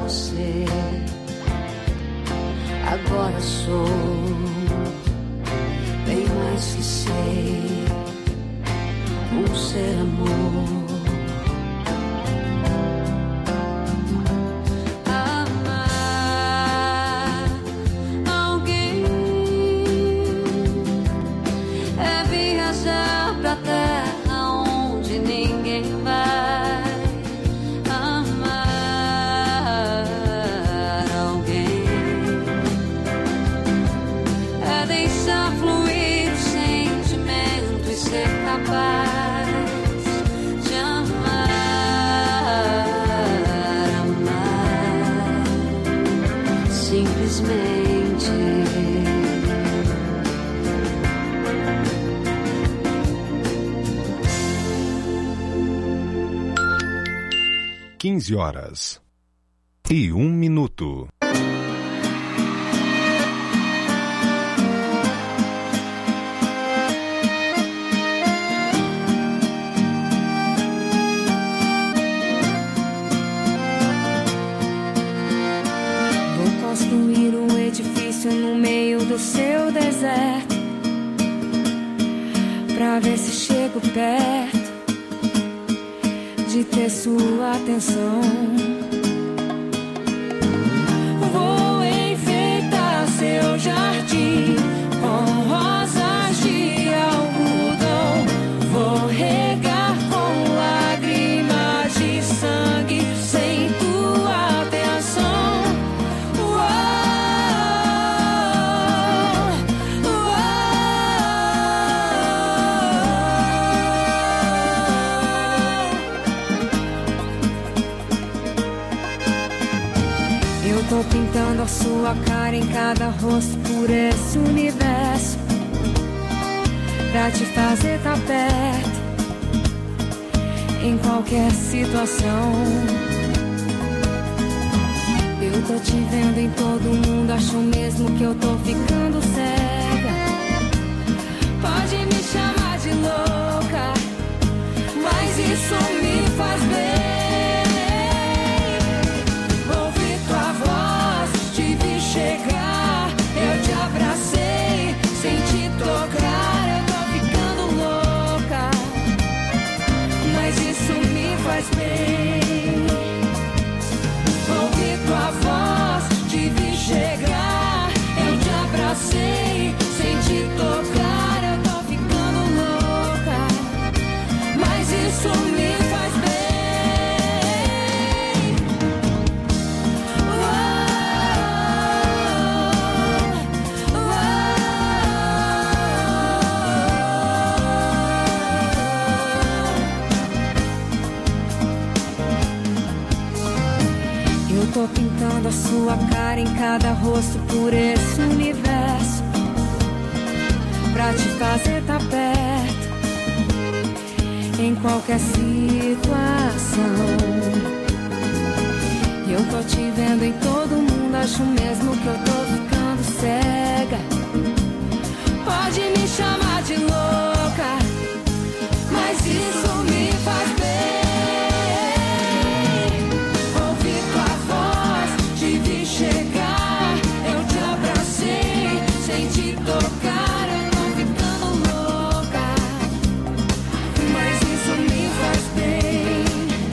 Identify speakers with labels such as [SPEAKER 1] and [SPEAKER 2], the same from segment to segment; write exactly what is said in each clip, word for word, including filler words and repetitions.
[SPEAKER 1] você. Agora sou bem mais que sei, um ser amor.
[SPEAKER 2] quinze horas e um minuto.
[SPEAKER 3] Vou construir um edifício no meio do seu deserto, pra ver se chego perto de ter sua atenção. Vou enfeitar seu jardim com rosas de algodão. Vou regar com lágrimas de sangue sem tua atenção. Uou, uou. Eu tô pintando a sua cara em cada rosto por esse universo, pra te fazer tá perto em qualquer situação. Eu tô te vendo em todo mundo, acho mesmo que eu tô ficando cega. Pode me chamar de louca, mas isso me faz bem. Chegar, eu te abracei, sem te tocar, eu tô ficando louca, mas isso me faz bem. Ouvi tua voz, te vi chegar, eu te abracei, sem te tocar, eu tô ficando louca, mas isso me faz bem. Tô pintando a sua cara em cada rosto por esse universo, pra te fazer tá perto em qualquer situação. Eu tô te vendo em todo mundo, acho mesmo que eu tô ficando cega. Pode me chamar de louca, mas isso me faz bem. Chegar, eu te abracei, sem te tocar, eu tô ficando louca, mas isso me faz bem.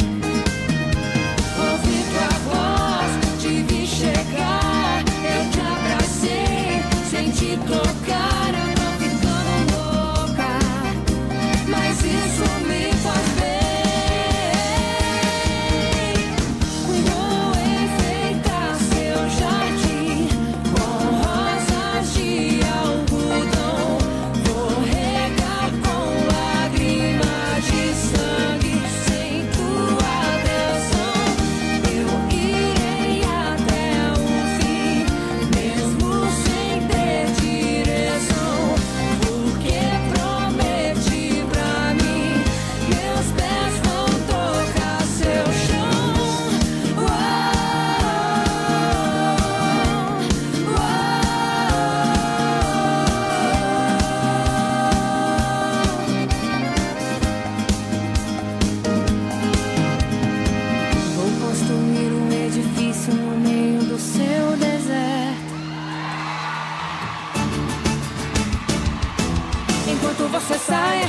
[SPEAKER 3] Ouvi tua voz, te vi chegar, eu te abracei, sem te tocar, eu tô ficando louca,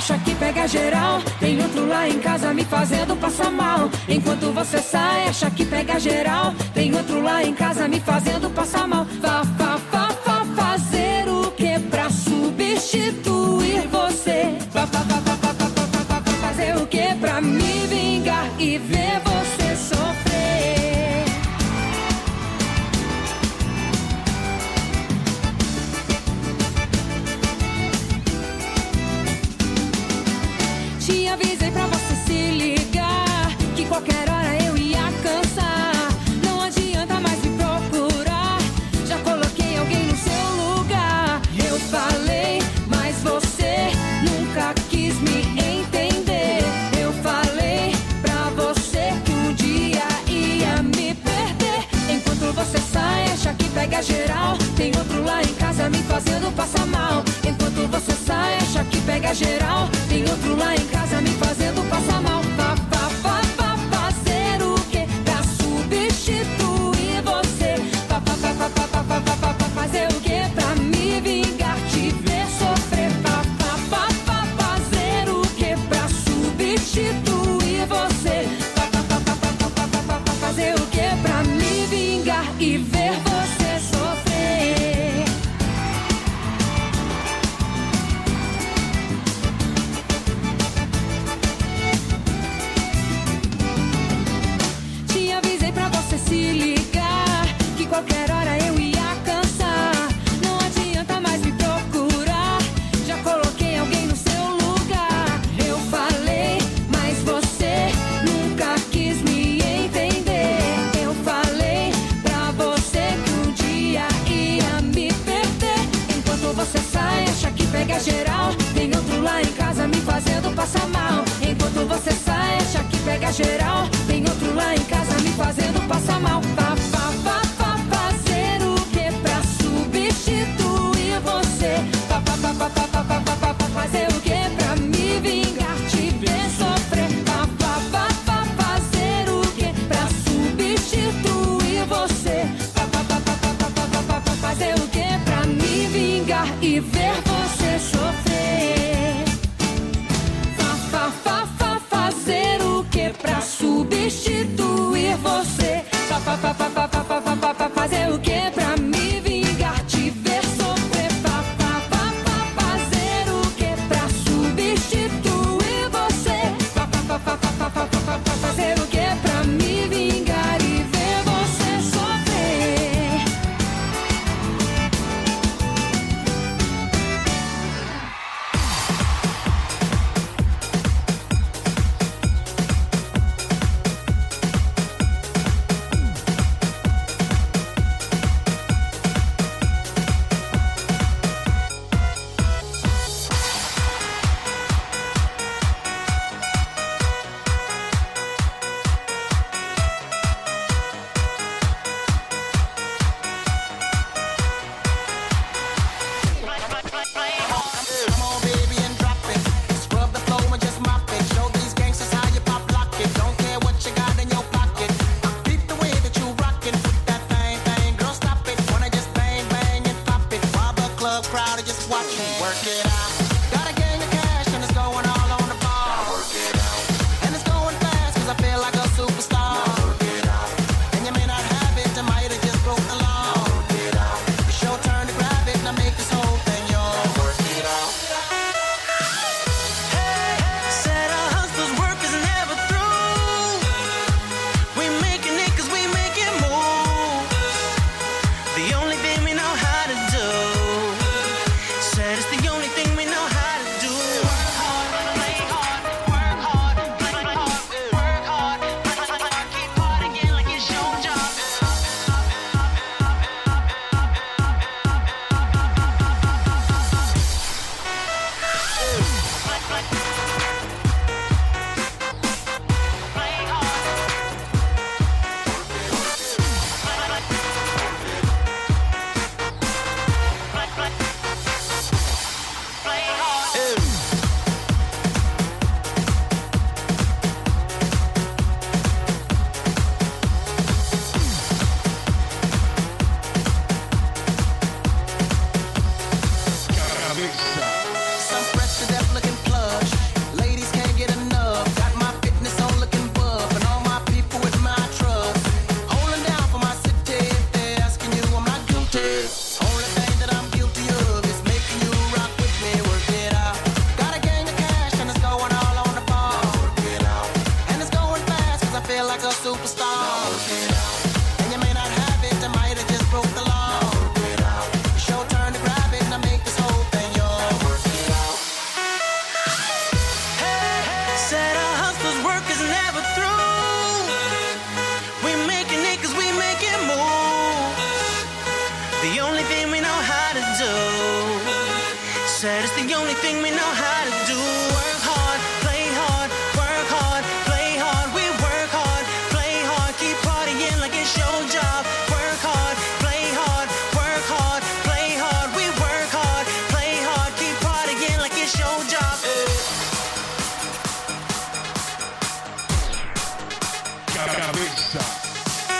[SPEAKER 3] acha que pega geral. Tem outro lá em casa me fazendo passar mal. Enquanto você sai, acha que pega geral. Tem outro lá em casa me fazendo passar mal. Fa, fa, fa, fa, fazer o que pra substituir você? Fa, fa, fa, fa, fa, fa, fa, fa, fa, fazer o que pra me vingar e ver você sofrer? Te avisei pra você se ligar, que qualquer hora eu ia cansar. Não adianta mais me procurar, já coloquei alguém no seu lugar. Eu falei, mas você nunca quis me entender. Eu falei pra você que um dia ia me perder. Enquanto você sai, acha que pega geral. Tem outro lá em casa me fazendo passar mal. Enquanto você sai, acha que pega geral. Tem outro lá em casa me fazendo passar mal. Fa, fa, fa, fa, fazer o que pra substituir você? Fa, fa, fa, fa, fa, fa, fa, fa, fa, fazer o que pra me vingar, te ver sofrer? Fa, fa, fa, fa, fazer o que pra substituir você? Fa, fa, fa, fa, fa, fa, fa, fa, fa, fazer o que pra me vingar e ver você sofrer? Te avisei pra você se ligar, que qualquer hora eu ia cansar. Não adianta mais me procurar, já coloquei alguém no seu lugar. Eu falei, mas você nunca quis me entender. Eu falei pra você que um dia ia me perder. Enquanto você sai, acha que pega geral. Tem outro lá em casa me fazendo passar mal. Enquanto você sai, acha que pega geral. Tem outro lá em casa me fazendo passar mal. Fa, fa, fa, fa, fazer o que pra substituir você? Fa, fa, fa, fa, fa, fa, fa, fa, fa, fazer o que pra me vingar, te ver sofrer? Fa, fa, fa, fa, fazer o que pra substituir você? Fa, fa, fa, fa, fa, fa, fa, fa, fa, fazer o que pra me vingar e ver você sofrer? Fa, fa, fa, fa, fazer o que pra substituir você? Fa, fa, fa, fa, fa, fa, fa, fa, fa, fazer o que pra me vingar, te ver sofrer? Fa, fa, fa, fa, fazer o que pra substituir você? Fa, fa, fa, fa, fa, fa, fa, fa, fa, fazer o que pra me vingar e ver você sofrer?
[SPEAKER 4] Said it's the only thing we know how to do. Work hard, play hard, work hard, play hard. We work hard, play hard, keep partying like it's your job. Work hard, play hard, work hard, play hard. We work hard, play hard, keep partying like it's your job.
[SPEAKER 2] Cabeça.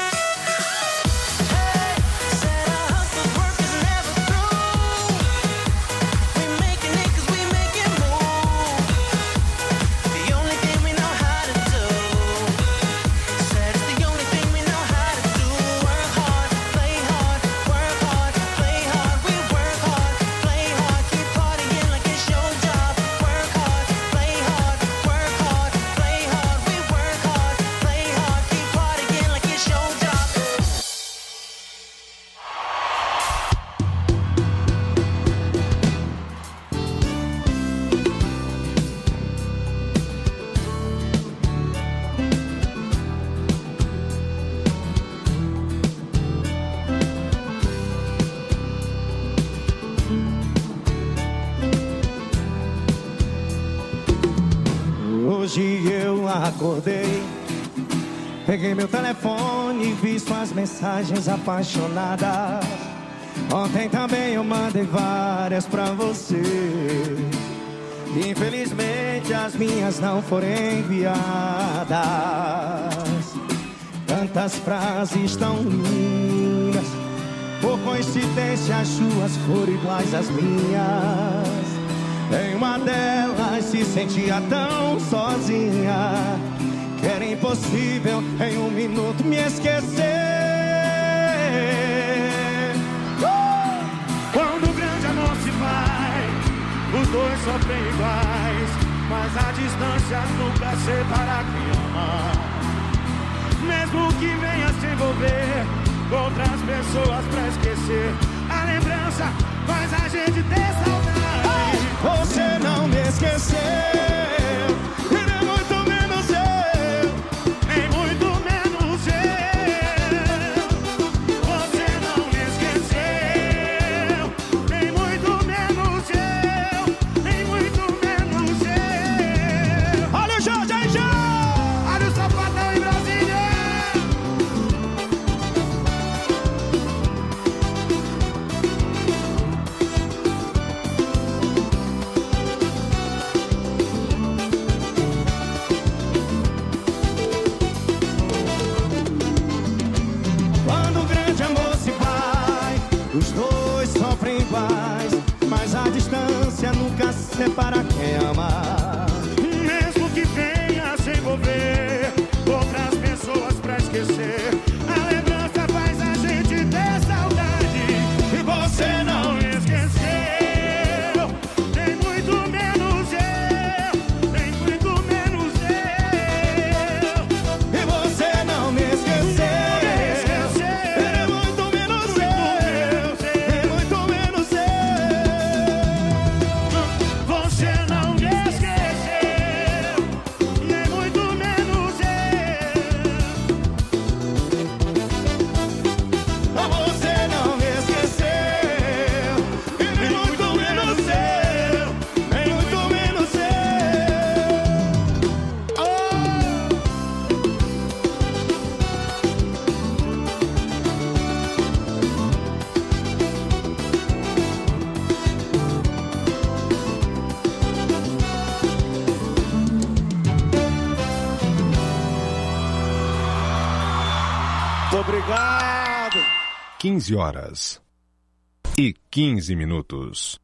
[SPEAKER 5] Hoje eu acordei, peguei meu telefone e vi suas mensagens apaixonadas. Ontem também eu mandei várias pra você. Infelizmente as minhas não foram enviadas. Tantas frases tão lindas, por coincidência as suas foram iguais às minhas. Em uma delas se sentia tão sozinha que era impossível em um minuto me esquecer. uh!
[SPEAKER 6] Quando o grande amor se vai, os dois sofrem iguais, mas a distância nunca separa quem ama. Mesmo que venha se envolver com outras pessoas pra esquecer, a lembrança faz a gente ter saudade.
[SPEAKER 5] Você não me esqueceu, e nem muito menos eu,
[SPEAKER 6] nem muito menos eu. Você não me esqueceu, nem muito menos eu, nem muito menos eu.
[SPEAKER 5] Olha o Jorge aí, já!
[SPEAKER 6] Olha o Sapatão em Brasília.
[SPEAKER 5] Mas a distância nunca separa quem ama.
[SPEAKER 6] Mesmo que venha se envolver outras pessoas pra esquecer, a lembrança faz a gente ter saudade.
[SPEAKER 5] E você não
[SPEAKER 6] me esqueceu, nem muito menos eu, nem muito menos eu.
[SPEAKER 5] E você não me esqueceu, nem muito menos eu, nem muito menos eu.
[SPEAKER 6] Você não me esqueceu, nem muito menos eu.
[SPEAKER 5] Você não me esqueceu, e nem muito menos eu, nem muito menos eu. Oh!
[SPEAKER 6] Obrigado.
[SPEAKER 2] quinze horas e quinze minutos.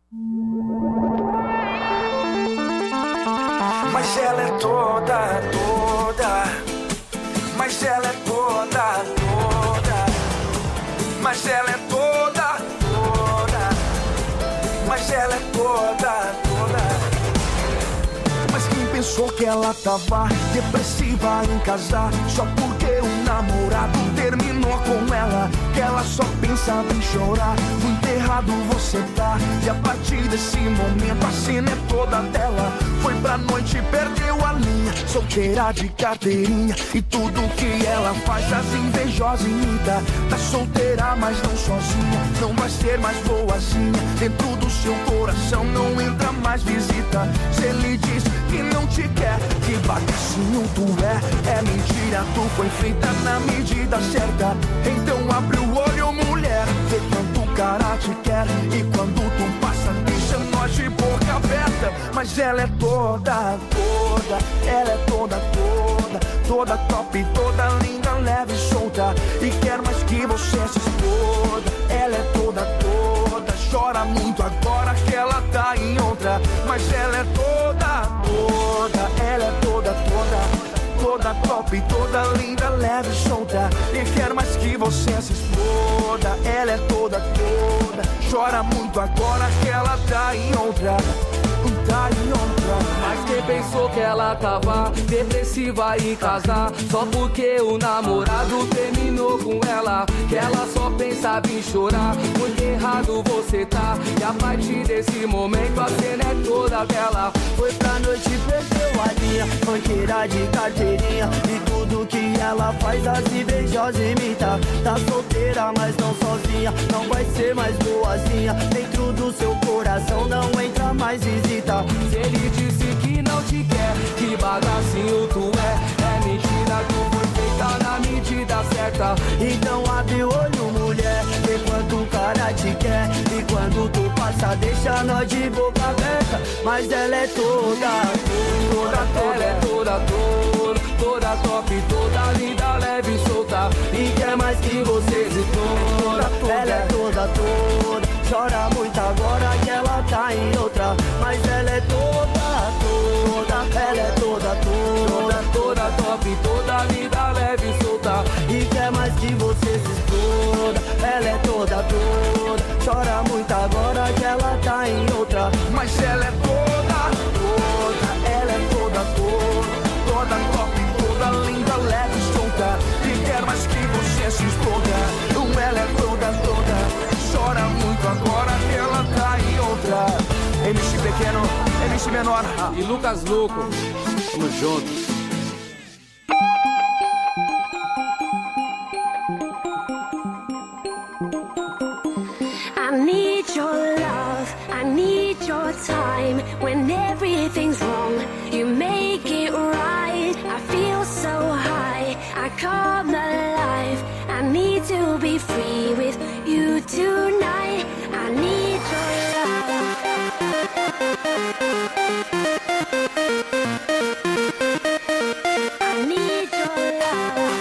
[SPEAKER 7] Mas ela é toda, toda. Mas ela é toda, toda. Mas ela é toda, toda. Mas ela é toda, toda. Mas quem pensou que ela tava depressiva em casar só porque o namorado terminou com ela, que ela só pensava em chorar no enterro errado você tá. E a partir desse momento a cena é toda dela. Foi pra noite e perdeu a linha, solteira de carteirinha. E tudo que ela faz as invejosas imita. Tá solteira mas não sozinha, não vai ser mais boazinha. Dentro do seu coração não entra mais visita. Se ele diz que não te quer, que bagacinho tu é. É mentira, tu foi feita na medida certa. Então abre o olho, mulher, vê quanto o cara te quer. E quando tu passa, deixa nós de boca aberta. Mas ela é toda, toda, ela é toda, toda, toda top, toda linda, leve e solta. E quer mais que você se exploda. Ela é toda, toda, chora muito agora que ela tá em outra. Mas ela é toda, toda, ela é toda, toda, toda top, toda linda, leve e solta. E quer mais que você se exploda. Ela é toda, toda, chora muito agora que ela tá em outra. Tá em outra.
[SPEAKER 8] Mas quem pensou que ela tava depressiva e casar só porque o namorado terminou com ela? Que ela só pensava em chorar, porque errado você tá. E a partir desse momento a cena é toda dela.
[SPEAKER 9] Foi pra noite e perdeu a linha, banqueira de carteirinha. E tudo que ela faz as invejosas imita. Tá solteira mas não sozinha, não vai ser mais boazinha. Dentro do seu coração não entra mais visita.
[SPEAKER 8] Se ele disse que não te quer, que bagacinho tu é. É mentira, tu foi feita na medida certa.
[SPEAKER 9] Então abre o olho, mulher, vê quanto o cara te quer. E quando tu passa, deixa nós de boca aberta. Mas ela é toda, toda, toda,
[SPEAKER 8] ela é toda, toda, toda top, toda linda, leve e solta.
[SPEAKER 9] E quer mais que você se toda. Ela é toda, toda, chora muito agora que ela tá em outra. Mas ela é toda, toda, ela é toda, toda,
[SPEAKER 8] toda top, toda linda, leve e solta.
[SPEAKER 9] E quer mais que você se exploda. Ela é toda, toda, chora muito agora que ela tá em outra.
[SPEAKER 7] Mas ela é toda, toda, ela é toda, toda, toda top, toda linda, leve e solta. E quer mais que você se exploda. Ela é toda, toda, chora muito agora que ela tá em outra. M C Pequeno, M C Menor
[SPEAKER 8] e Lucas Louco, tamo junto.
[SPEAKER 10] I need your love, I need your time. When everything's wrong, you make it right. I feel so high, I come alive. I need to be free with you tonight. I need your love. I need your love.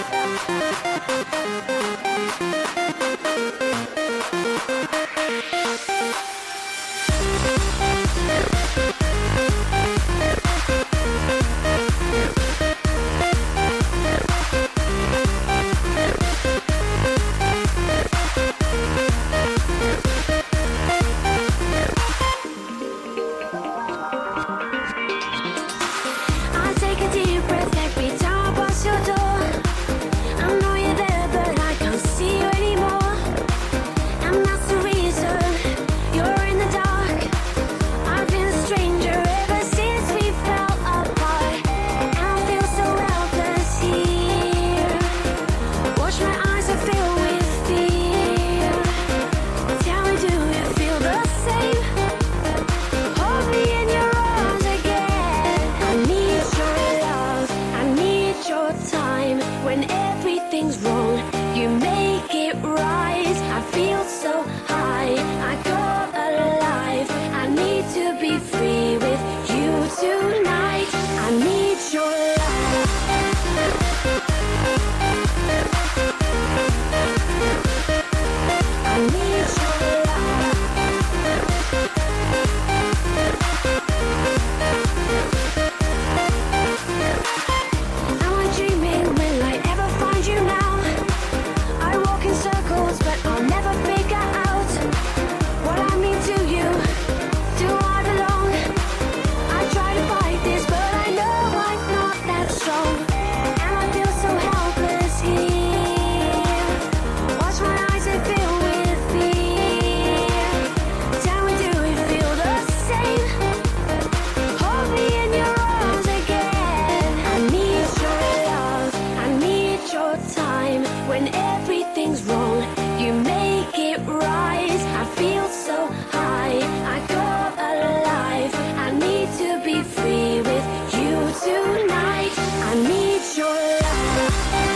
[SPEAKER 10] You make it right. I feel so high. I come alive. I need to be free with you tonight. I need your love.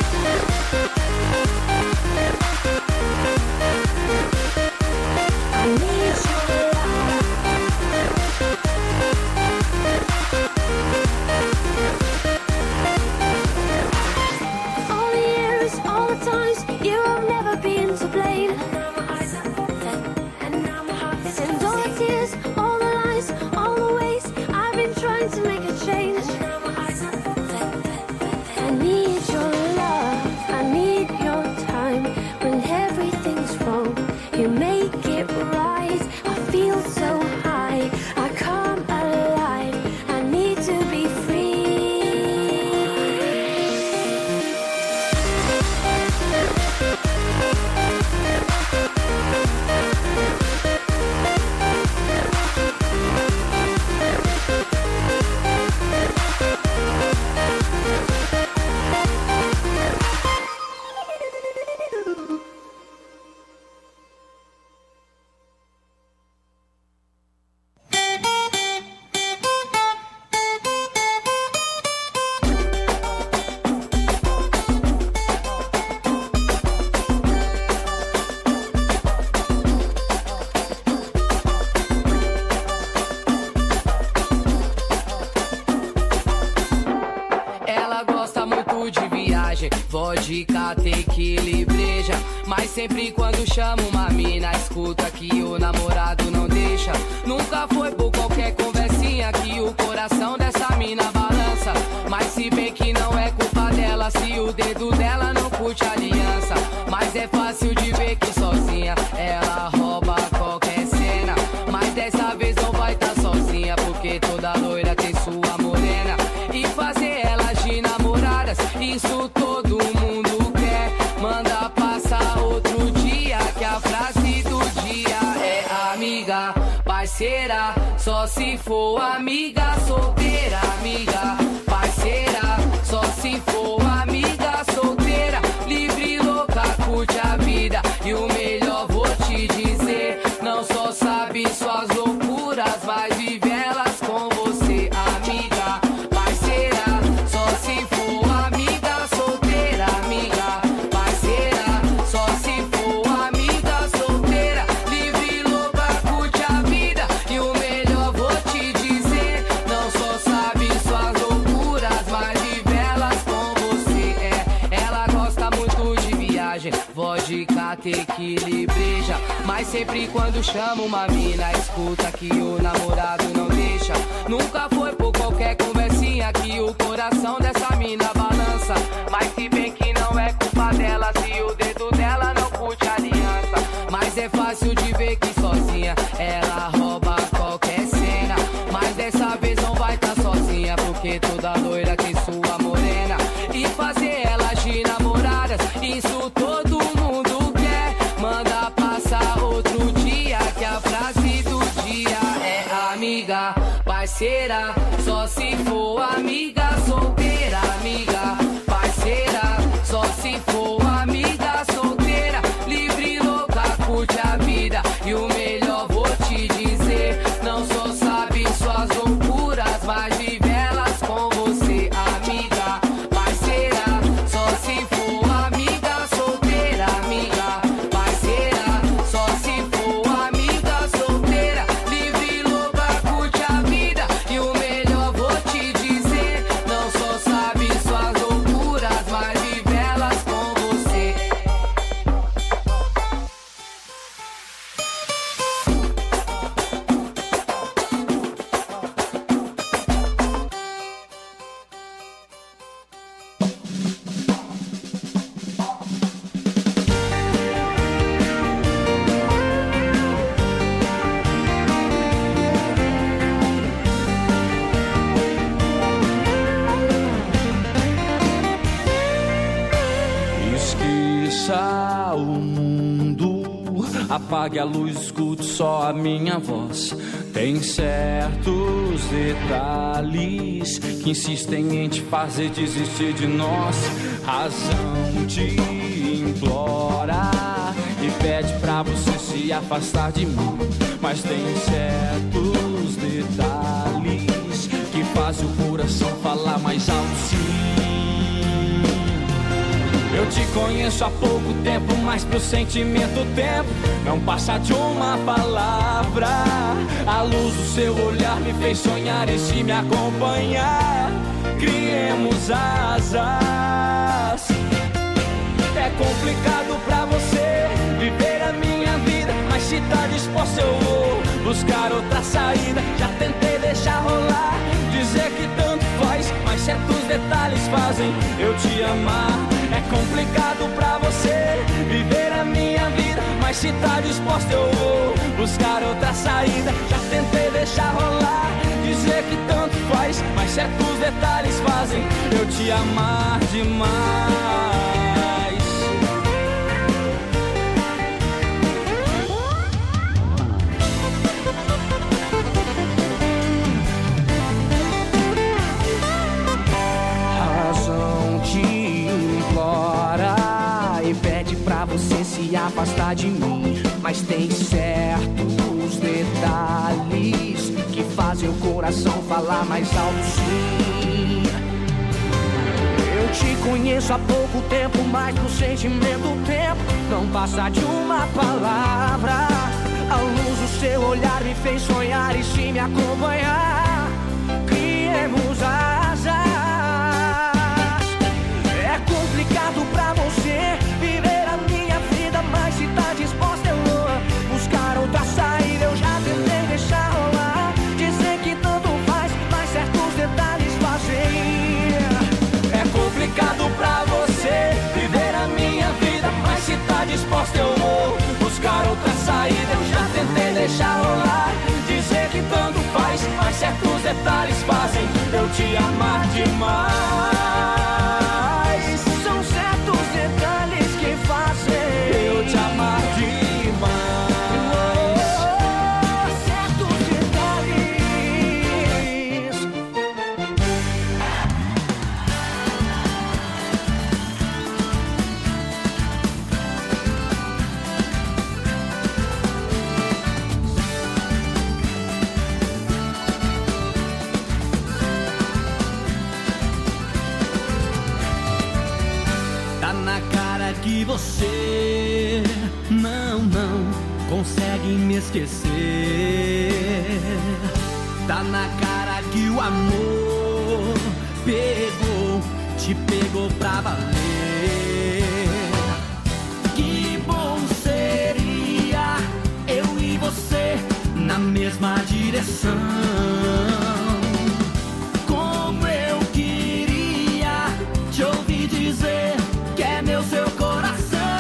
[SPEAKER 10] I need your love. All the years, all the times, you have never been to blame. And all the tears, all the lies, all the ways I've been trying to make a change. I need your love, I need your time. When everything's wrong, you make it right. I feel so high, I come alive. I need to be free.
[SPEAKER 8] Ela gosta muito de viagem, vodka, tequila e breja. Mas sempre quando chama uma mina, escuta que o namorado não deixa. Nunca foi por qualquer conversinha que o coração dessa mina balança. Mas se bem que não é culpa dela, se o dedo dela não curte a aliança. Mas é fácil de ver que sozinha ela rouba qualquer cena. Mas dessa vez não vai tá sozinha, porque toda loira tem sua morena. E fazer elas de namoradas, isso todo mundo quer. Manda passar outro dia, que a frase do dia é amiga, parceira. Só se for amiga solteira, amiga, parceira. Só se for amiga solteira, livre, louca, curte a vida. E o melhor vou te dizer, não só sabe suas loucuras, mas vive elas com você, amiga, parceira. Só se for amiga solteira, amiga, parceira. Só se for amiga solteira, livre, louca, curte a vida. E o melhor vou te dizer, não só sabe suas loucuras, mas vive elas com você. É, ela gosta muito de viagem, vodka, tequila e breja. Mas sempre quando chama uma mina, escuta que o namorado não deixa. Nunca foi por qualquer conversinha que o coração dessa mina balança. Mas se bem que não é culpa dela, se o dedo dela não curte a aliança. Mas é fácil de ver que sozinha ela rouba qualquer cena. Mas dessa vez não vai tá sozinha, porque toda loira tem sua morena. E fazer elas de namoradas, isso todo mundo quer. Manda passar outro dia, que a frase do dia é amiga, parceira. Só se for amiga solteira, amiga, parceira. Só se for amiga solteira, livre, louca, curte a vida. E o melhor vou te dizer, não só sabe suas loucuras, mas vive elas com você, amiga, parceira. Só se for amiga solteira, amiga, parceira. Só se for amiga solteira, livre, louca, curte a vida. E o melhor vou te dizer, não só sabe suas loucuras, mas vive elas com você.
[SPEAKER 11] Esqueça o mundo, apague a luz, escute só a minha voz. Tem certos detalhes que insistem em te fazer desistir de nós. Razão te implora e pede pra você se afastar de mim. Mas tem certos detalhes que fazem o coração falar mais alto, sim. Eu te conheço há pouco tempo, mas pro sentimento o tempo não passa de uma palavra. A luz do seu olhar me fez sonhar e se me acompanhar, criemos asas. É complicado pra você viver a minha vida, mas se tá disposto eu vou buscar outra saída. Já tentei deixar rolar, dizer que tanto faz, mas certos detalhes fazem eu te amar. É complicado pra você viver a minha vida, mas se tá disposto eu vou buscar outra saída. Já tentei deixar rolar, dizer que tanto faz, mas certos detalhes fazem eu te amar demais.
[SPEAKER 8] Você se afastar de mim, mas tem certos detalhes que fazem o coração falar mais alto, sim. Eu te conheço há pouco tempo, mas no sentimento o tempo não passa de uma palavra. A luz do seu olhar me fez sonhar e se me acompanhar, criemos asas. É complicado pra você viver a minha vida, mas se tá disposta eu vou buscar outra saída. Eu já tentei deixar rolar, dizer que tanto faz, mas certos detalhes fazem.
[SPEAKER 11] É complicado pra você viver a minha vida, mas se tá disposta eu vou buscar outra saída. Eu já tentei deixar rolar, dizer que tanto faz, mas certos detalhes fazem eu te amar demais. Eu te amar demais.
[SPEAKER 8] Oh, certos detalhes.
[SPEAKER 12] Tá na cara que você não, não consegue me esquecer. Tá na cara que o amor pegou, te pegou pra valer. Que bom seria eu e você na mesma direção. Como eu queria te ouvir dizer que é meu seu coração.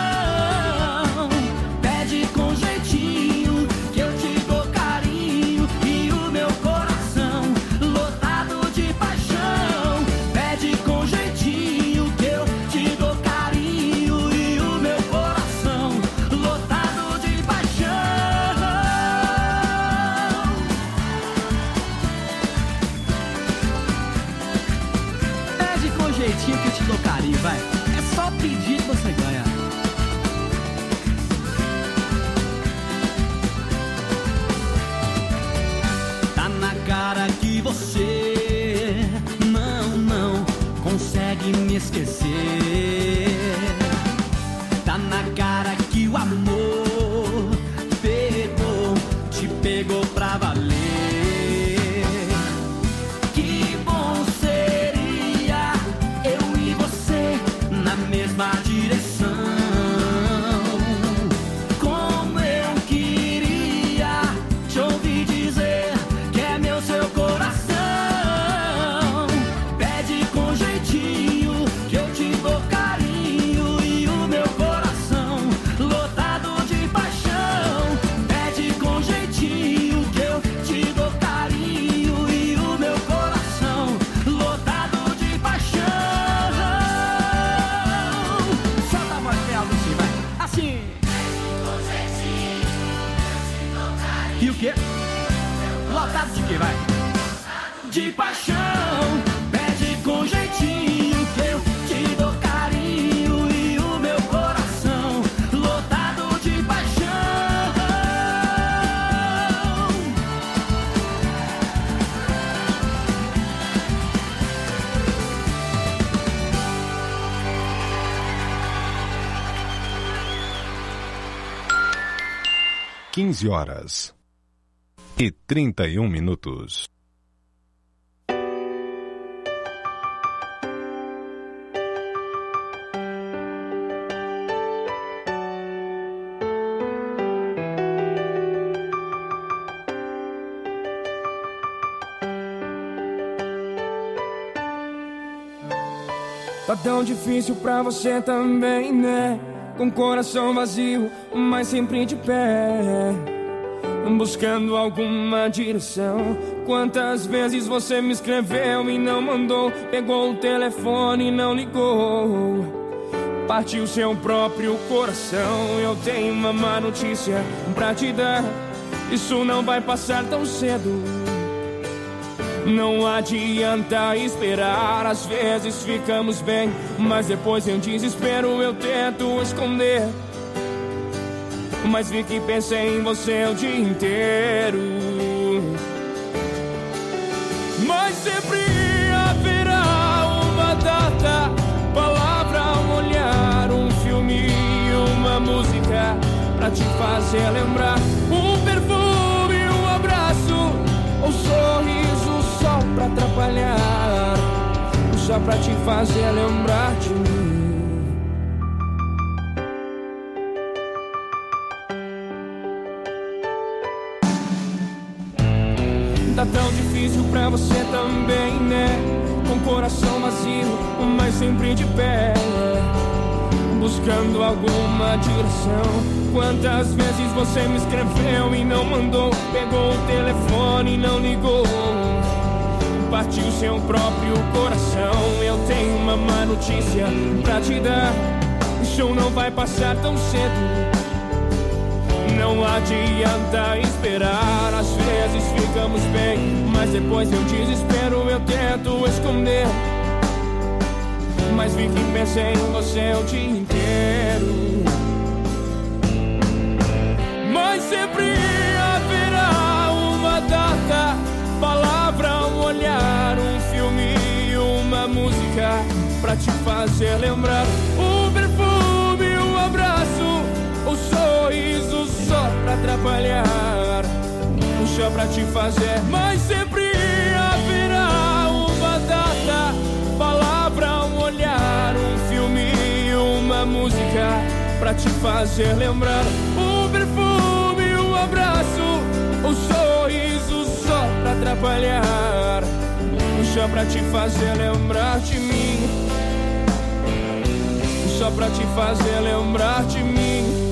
[SPEAKER 12] Pede com jeitinho que eu te dou carinho e o meu coração lotado de paixão. Pede com jeitinho que eu te dou carinho e o meu coração lotado de paixão. Pede com jeitinho que eu te dou carinho, vai. Só pedir que você ganha. Tá na cara que você não, não consegue me esquecer. Tá na cara que o amor pegou, te pegou pra valer. Que bom seria eu e você na mesma direção. Como eu queria te ouvir dizer que é meu seu coração. Pede com jeitinho que eu te dou carinho e o meu coração lotado de paixão. Pede com jeitinho que eu te dou carinho e o meu coração lotado de paixão. Assim. E o quê? Lotado de quê, vai? De paixão. Pede com jeitinho que eu te dou carinho e o meu coração lotado de
[SPEAKER 2] quinze horas e trinta e um minutos.
[SPEAKER 13] Tá tão difícil pra você também, né? Com coração vazio, mas sempre de pé, buscando alguma direção. Quantas vezes você me escreveu e não mandou? Pegou o telefone e não ligou. Partiu seu próprio coração. Eu tenho uma má notícia pra te dar: isso não vai passar tão cedo. Não adianta esperar, às vezes ficamos bem, mas depois em desespero eu tento esconder. Mas vi que pensei em você o dia inteiro. Mas sempre haverá uma data, palavra, um olhar, um filme e uma música pra te fazer lembrar. Um perfume, um abraço, um sorriso só pra atrapalhar, só pra te fazer lembrar de mim. Tá tão difícil pra você também, né? Com coração vazio, mas sempre de pé, buscando alguma direção. Quantas vezes você me escreveu e não mandou? Pegou o telefone e não ligou. Partiu seu próprio coração. Eu tenho uma má notícia pra te dar: o show não vai passar tão cedo. Não adianta esperar, às vezes ficamos bem, mas depois eu desespero, eu tento esconder. Mas vi que pensei em você o dia inteiro. Mas sempre haverá uma data, palavra, um olhar, um filme e uma música pra te fazer lembrar. Um perfume, um abraço, um sorriso só pra atrapalhar, um chá pra te fazer. Mas sempre haverá uma data, palavra, um olhar, um filme e uma música pra te fazer lembrar. Um perfume, um abraço, um sorriso só pra atrapalhar, um chá pra te fazer lembrar de mim, só pra te fazer lembrar de mim.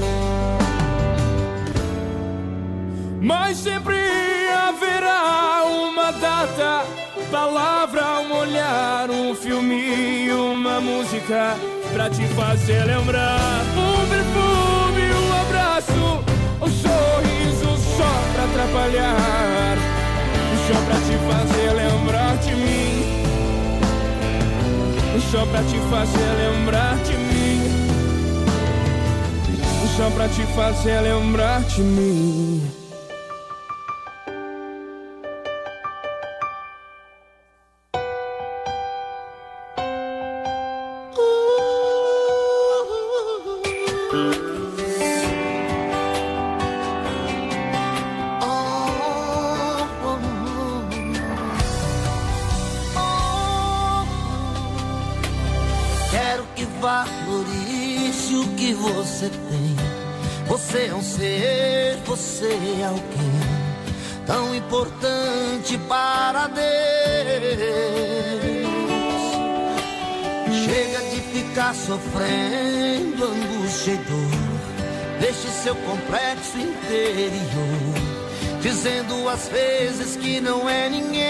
[SPEAKER 13] Mas sempre haverá uma data, palavra, um olhar, um filme e uma música pra te fazer lembrar. Um perfume, um abraço, um sorriso só pra atrapalhar, só pra te fazer lembrar de mim, só pra te fazer lembrar de mim, só pra te fazer lembrar de mim.
[SPEAKER 14] Valorize o que você tem. Você é um ser, você é alguém tão importante para Deus. Chega de ficar sofrendo angústia e dor. Deixe seu complexo interior dizendo às vezes que não é ninguém.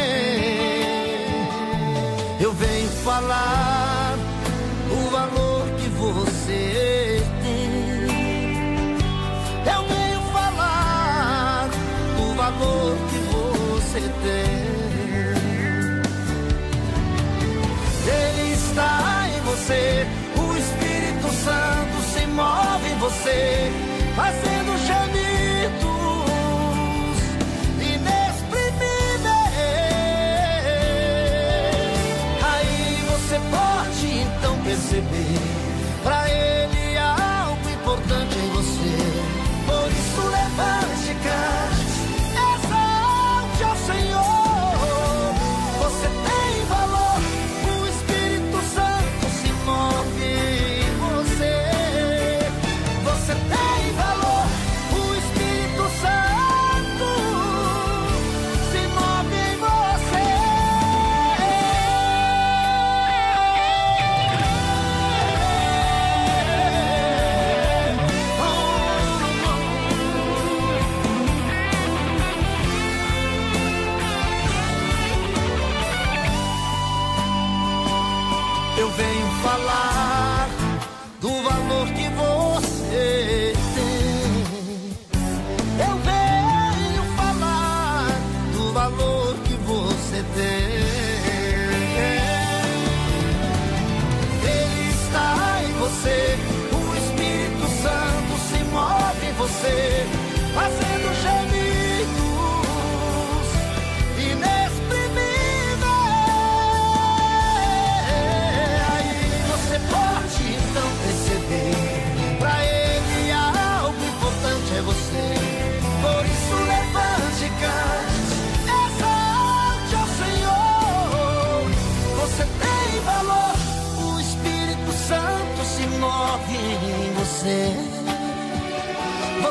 [SPEAKER 14] Eu venho falar o valor que você tem. Eu venho falar do valor que você tem. Ele está em você, o Espírito Santo se move em você, fazendo gemidos inexprimíveis. Aí você pode então perceber, pra ele há algo importante em você. Por isso levanta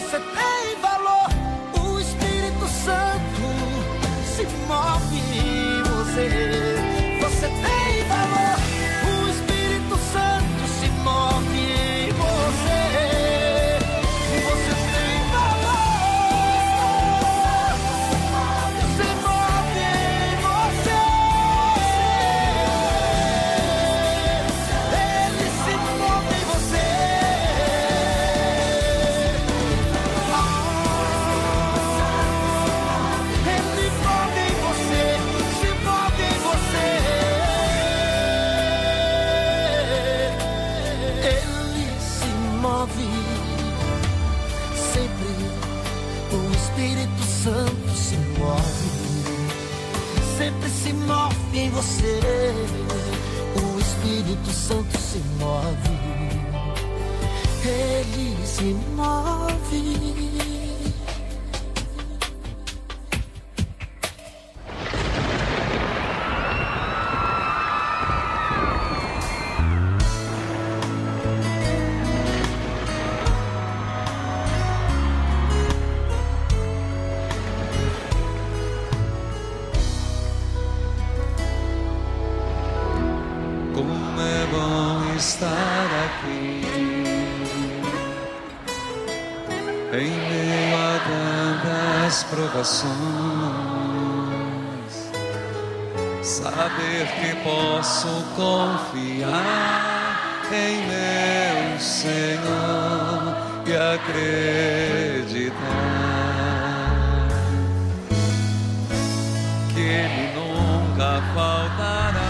[SPEAKER 14] você tem valor. O Espírito Santo se move em você. Você tem valor. O Espírito Santo se move em você. Você tem valor. Se move em você. Ele se move em você. Ele move em você. Se move em você. Ele se move. Sempre o Espírito Santo se move. Sempre se move em você. O Espírito Santo se move. Ele se move.
[SPEAKER 11] Como é bom estar aqui, em meio a tantas provações, saber que posso confiar em meu Senhor e acreditar que Ele nunca faltará.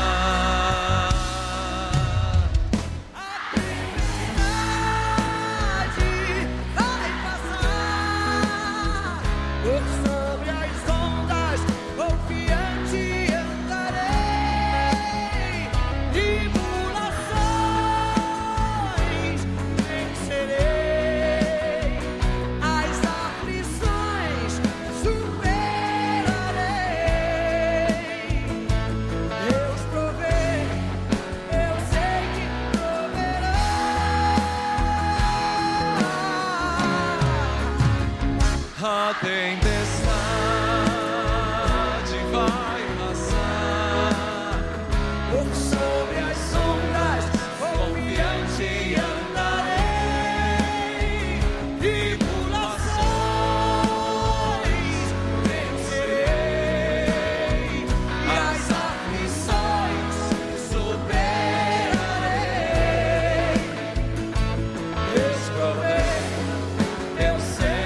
[SPEAKER 11] A tempestade vai passar, por sobre as sombras, confiante andarei, tribulações vencerei, e as aflições superarei. Deus provê, eu sei.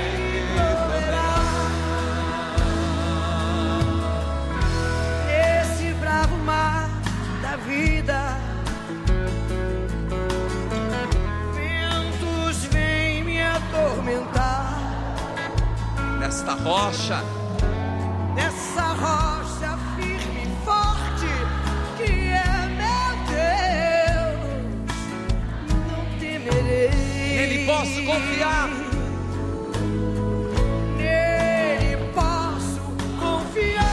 [SPEAKER 11] Vida, ventos vêm me atormentar. Nesta rocha, nessa rocha firme e forte que é meu Deus, não temerei. Nele posso confiar. Nele posso confiar.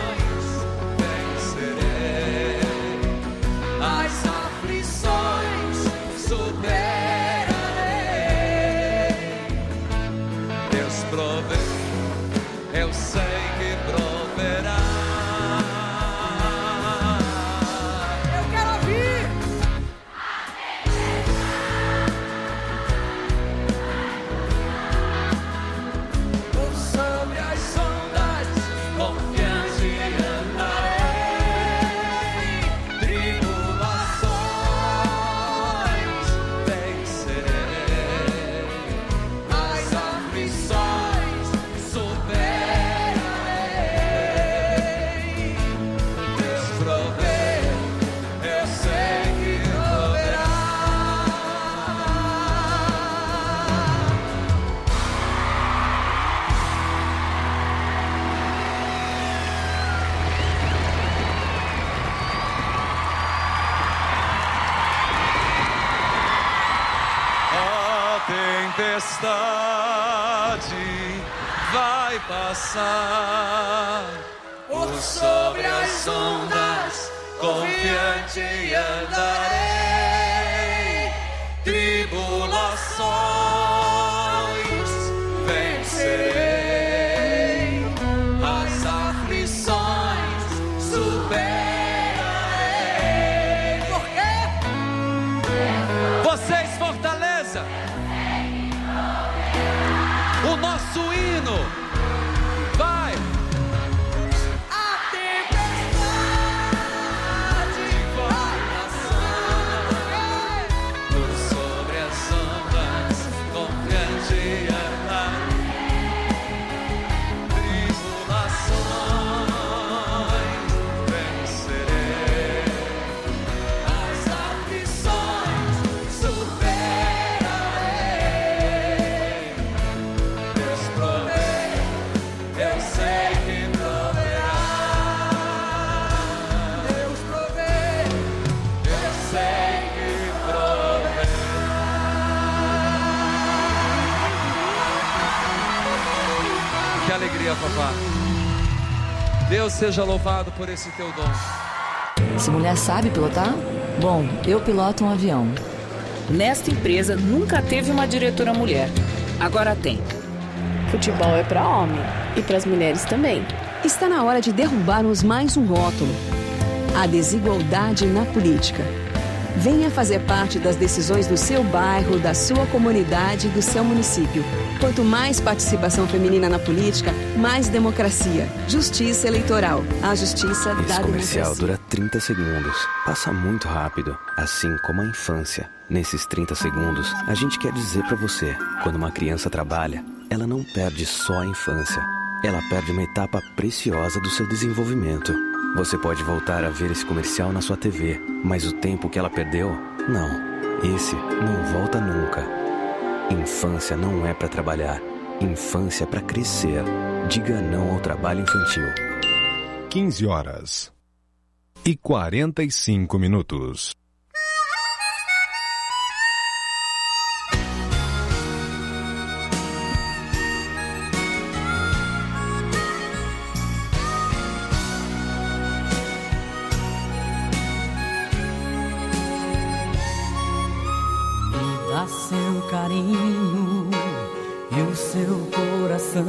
[SPEAKER 11] As aflições
[SPEAKER 15] tempestade vai passar. Por sobre as ondas, confiante andarei. Tribulações vencerei. As aflições superarei. Por quê? Vocês, Fortaleza, o nosso hino vai. A tempestade vai passar. Por sobre as ondas, confiante andar. Tribulações vencerei. As aflições superarei. Deus provê, eu sei que proverá. Deus provê, eu sei que proverá. Que alegria, papá. Deus seja louvado por esse teu dom.
[SPEAKER 16] Essa mulher sabe pilotar? Bom, eu piloto um avião.
[SPEAKER 17] Nesta empresa nunca teve uma diretora mulher. Agora tem.
[SPEAKER 18] Futebol é para homem e para as mulheres também.
[SPEAKER 19] Está na hora de derrubarmos mais um rótulo: a desigualdade na política. Venha fazer parte das decisões do seu bairro, da sua comunidade e do seu município. Quanto mais participação feminina na política, mais democracia. Justiça eleitoral. A justiça da
[SPEAKER 20] Esse comercial
[SPEAKER 19] democracia.
[SPEAKER 20] dura trinta segundos. Passa muito rápido, assim como a infância. Nesses trinta segundos, a gente quer dizer pra você: quando uma criança trabalha, ela não perde só a infância. Ela perde uma etapa preciosa do seu desenvolvimento. Você pode voltar a ver esse comercial na sua T V, mas o tempo que ela perdeu, não. Esse não volta nunca. Infância não é pra trabalhar. Infância é pra crescer. Diga não ao trabalho infantil.
[SPEAKER 2] quinze horas e quarenta e cinco minutos.
[SPEAKER 12] Dá seu carinho e o seu coração.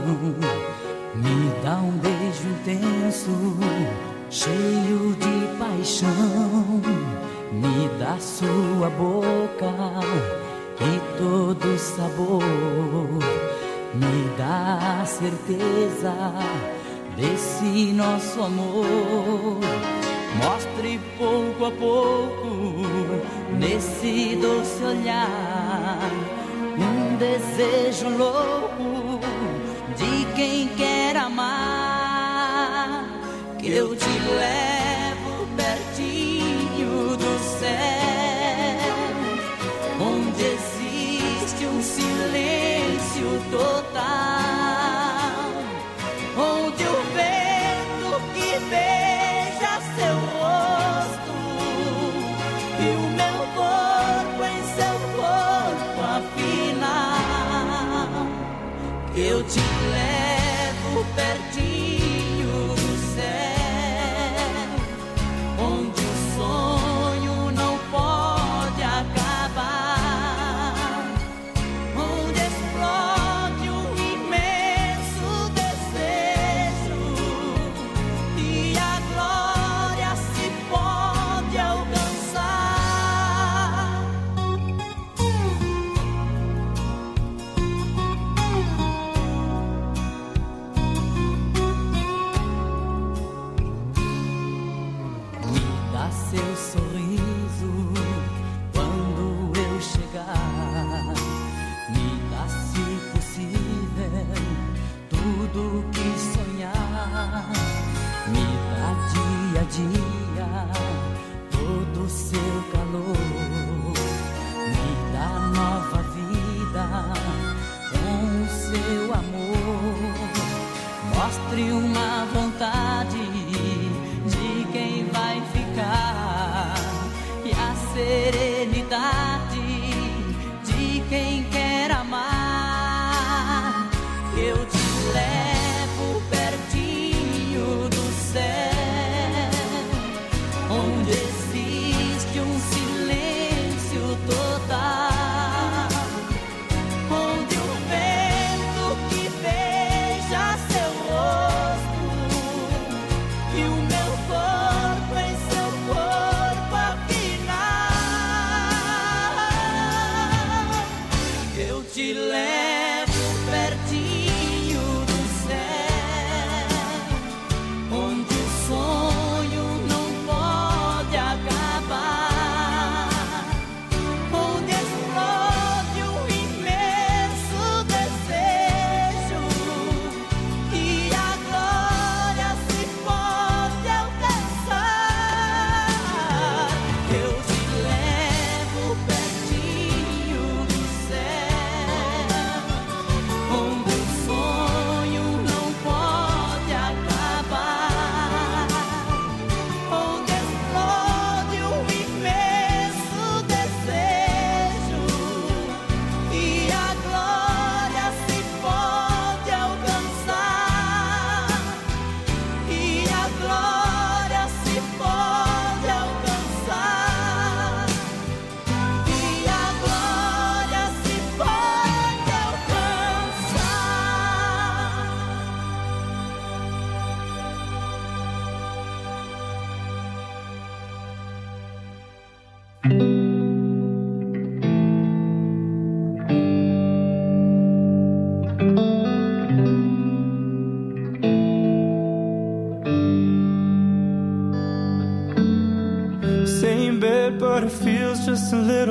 [SPEAKER 12] Me dá um beijo intenso, cheio de paixão. Me dá sua boca e todo sabor. Me dá a certeza desse nosso amor. Mostre pouco a pouco nesse doce olhar um desejo louco de quem quer amar. Que eu te levo pertinho do céu, onde existe um silêncio total, onde o vento que beija seu rosto e o meu corpo em seu corpo afinal. Eu te levo pertinho do céu, onde o sonho não pode acabar, onde explode um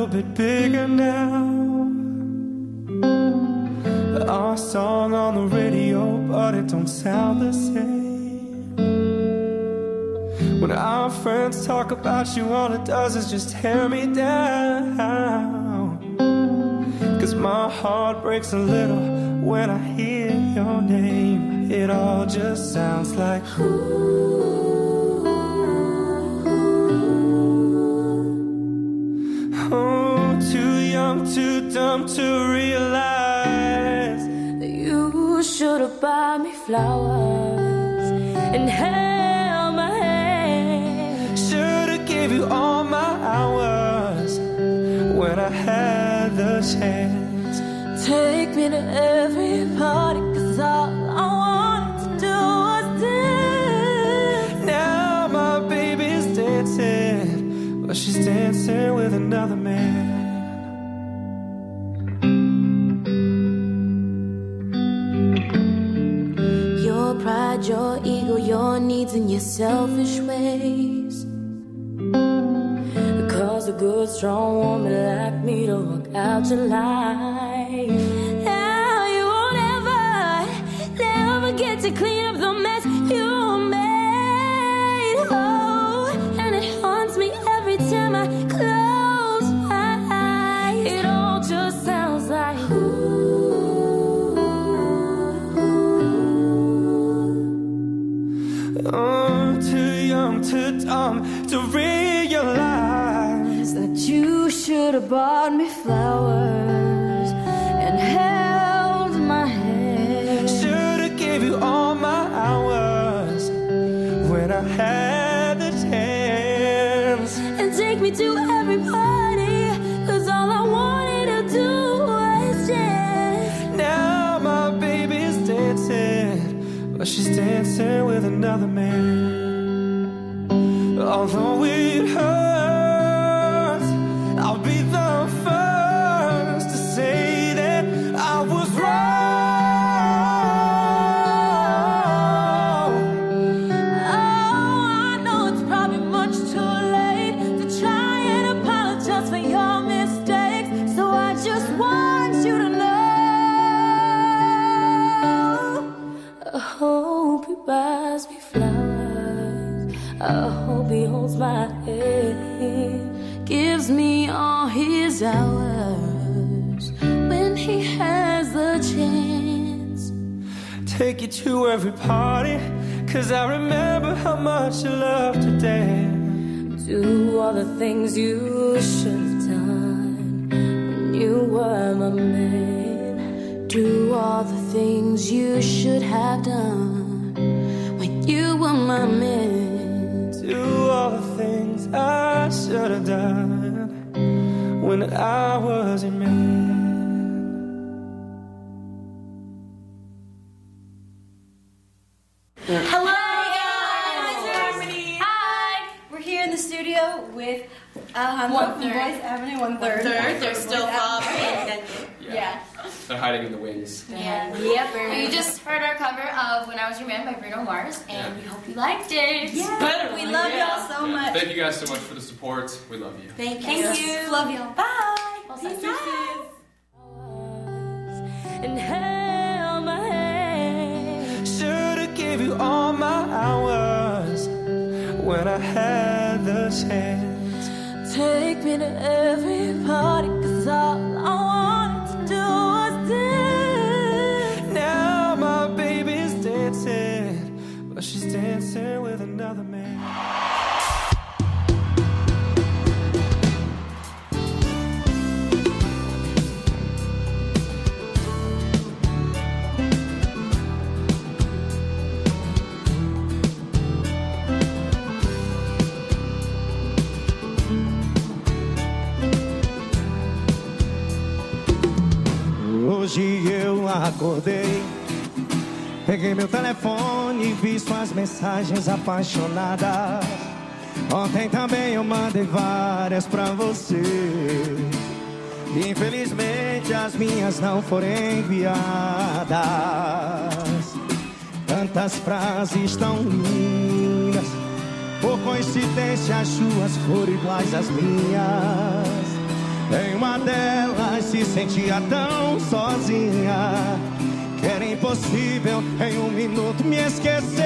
[SPEAKER 13] bit bigger now. Our song on the radio, but it don't sound the same. When our friends talk about you, all it does is just tear me down. Cause my heart breaks a little when I hear your name. It all just sounds like ooh. Oh, too young, too dumb to realize
[SPEAKER 3] that you should have bought me flowers and held my hand.
[SPEAKER 13] Should have gave you all my hours when I had the chance.
[SPEAKER 3] Take me to every party, cause all I wanted to do was dance.
[SPEAKER 13] Now my baby's dancing, but she's dancing with another man.
[SPEAKER 3] Your pride, your ego, your needs and your selfish ways cause a good, strong woman like me to walk out your life. Now you won't ever, never get to clean up the mess you made. Oh, and it haunts me every time I close my eyes. It all just sounds like ooh.
[SPEAKER 13] Oh, too young, too dumb to realize
[SPEAKER 3] that you should have bought me flowers and held my hand.
[SPEAKER 13] Should have gave you all my hours when I had the chance.
[SPEAKER 3] And take me to every party, cause all I wanted to do was dance.
[SPEAKER 13] Now my baby's dancing, but she's dancing with another man. Although it hurts, I'll be the first to say that I was wrong.
[SPEAKER 3] Oh, I know it's probably much too late to try and apologize for your mistakes. So I just want you to know I hope he buys me flowers. I hope he holds my hand, gives me all his hours when he has the chance.
[SPEAKER 13] Take you to every party, cause I remember how much you loved to dance.
[SPEAKER 3] Do all the things you should have done when you were my man. Do all the things you should have done when you were my man.
[SPEAKER 13] Do all the things I should have done when I was your man.
[SPEAKER 21] Hello guys! Harmony! Hi! We're here in the studio with um,
[SPEAKER 22] One
[SPEAKER 21] from
[SPEAKER 22] third.
[SPEAKER 21] Voice Avenue, one third.
[SPEAKER 22] One third. They're
[SPEAKER 21] Voice
[SPEAKER 22] still up.
[SPEAKER 21] Avenue.
[SPEAKER 22] Yeah.
[SPEAKER 21] Yeah.
[SPEAKER 22] They're hiding in the wings.
[SPEAKER 21] Yeah. Yep.
[SPEAKER 22] You just heard our cover of When I Was Your Man by Bruno Mars, and we hope you liked it.
[SPEAKER 21] Yeah. We love y'all so much.
[SPEAKER 22] Thank you guys so much for the support. We love you.
[SPEAKER 21] Thank you. Thank you. Love y'all. Bye. Peace out.
[SPEAKER 3] And held my hand.
[SPEAKER 13] Should have gave you all my hours when I had the chance.
[SPEAKER 3] Take me to every party, cause all I wanted to do was dance.
[SPEAKER 13] Now my baby's dancing, but she's dancing with another man.
[SPEAKER 5] Hoje eu acordei, peguei meu telefone e vi suas mensagens apaixonadas. Ontem também eu mandei várias pra você. Infelizmente as minhas não foram enviadas. Tantas frases tão lindas, por coincidência as suas foram iguais às minhas. Em uma delas se sentia tão sozinha que era impossível em um minuto me esquecer.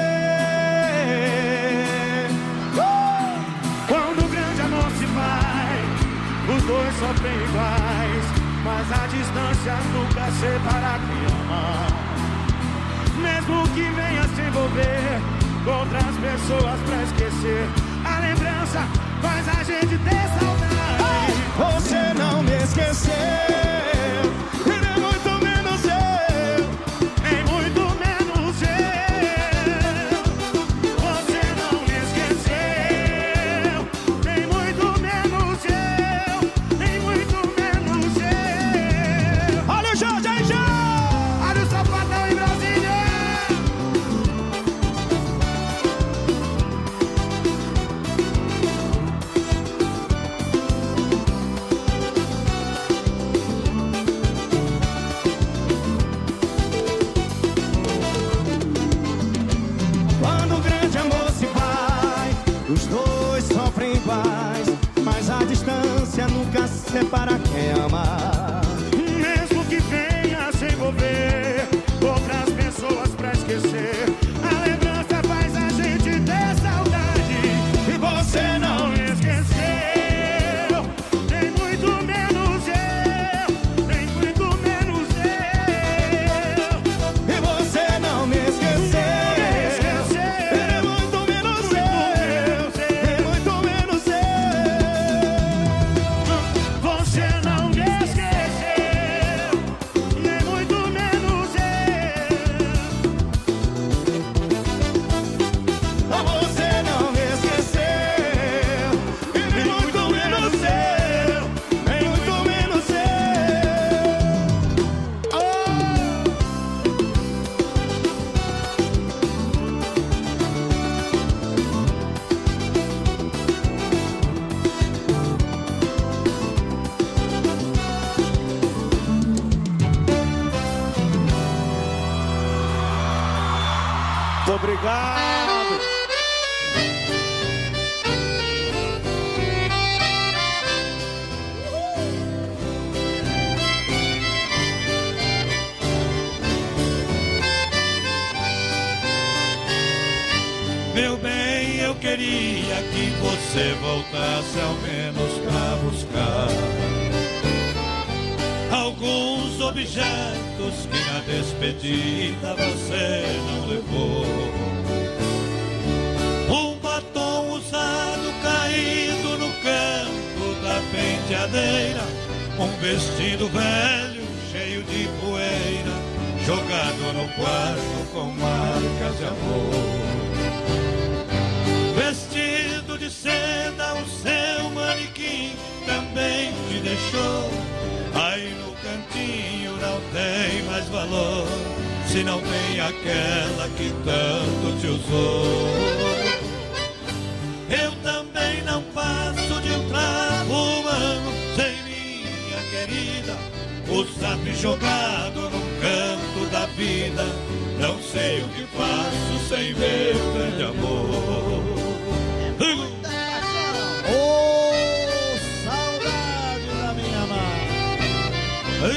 [SPEAKER 6] uh! Quando o grande amor se vai, os dois sofrem iguais, mas a distância nunca separa quem ama. Mesmo que venha se envolver com outras pessoas pra esquecer, a lembrança faz a gente ter saudade.
[SPEAKER 5] Você não me esqueceu, e nem muito menos eu,
[SPEAKER 6] nem muito menos eu. Você não me esqueceu, nem muito menos eu, nem muito menos eu.
[SPEAKER 5] Olha o Jorge aí, já!
[SPEAKER 6] Olha o Sapatão em Brasília!
[SPEAKER 5] Quando o grande amor se vai, os dois sofrem iguais, mas a distância nunca separa quem ama.
[SPEAKER 6] Mesmo que venha se envolver com outras pessoas pra esquecer, a lembrança faz a gente ter saudade.
[SPEAKER 5] E você não
[SPEAKER 6] me esqueceu, nem muito menos eu, nem muito menos eu.
[SPEAKER 5] E você não me esqueceu, nem muito menos eu, nem muito menos eu.
[SPEAKER 6] Você não me esqueceu, nem muito menos eu.
[SPEAKER 5] Você não me esqueceu, e nem muito menos eu, nem muito menos eu.
[SPEAKER 6] Muito obrigado.
[SPEAKER 1] Meu bem, eu queria que você voltasse ao menos pra buscar alguns objetos que na despedida você não levou. Um batom usado caído no canto da penteadeira, um vestido velho cheio de poeira jogado no quarto com marcas de amor. Vestido de seda, o seu manequim também te deixou. Aí no cantinho não tem mais valor, se não tem aquela que tanto te usou. Eu também não passo de um trapo humano sem minha querida, o zap jogado num canto da vida. Não sei o que faço sem meu grande amor.
[SPEAKER 4] Oh, saudade da minha mãe.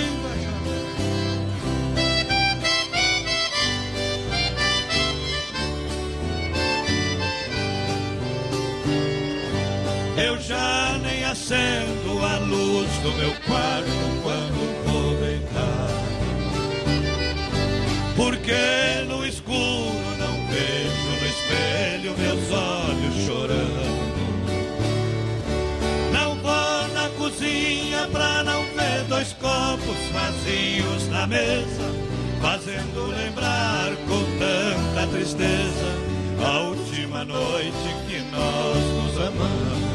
[SPEAKER 1] Eu já nem acendo a luz do meu quarto quando vou deitar, porque no escuro não vejo no espelho meus olhos chorando. Não vou na cozinha pra não ver dois copos vazios na mesa, fazendo lembrar com tanta tristeza a última noite que nós nos amamos.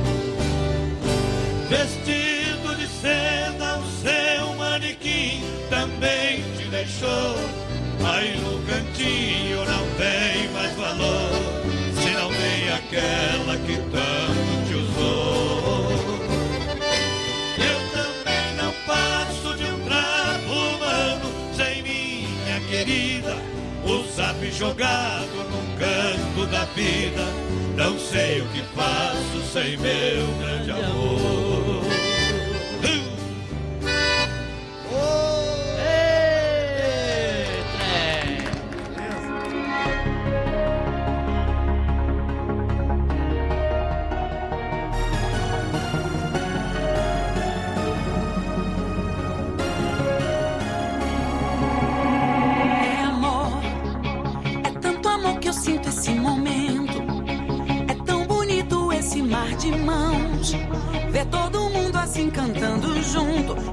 [SPEAKER 1] Vestido de seda, o seu manequim também te deixou. Aí no cantinho não tem mais valor, se não tem aquela que tanto te usou. Eu também não passo de um trapo humano sem minha querida, o zap jogado num canto da vida. Não sei o que faço sem meu grande amor.
[SPEAKER 7] mãos. Ver todo mundo assim cantando junto,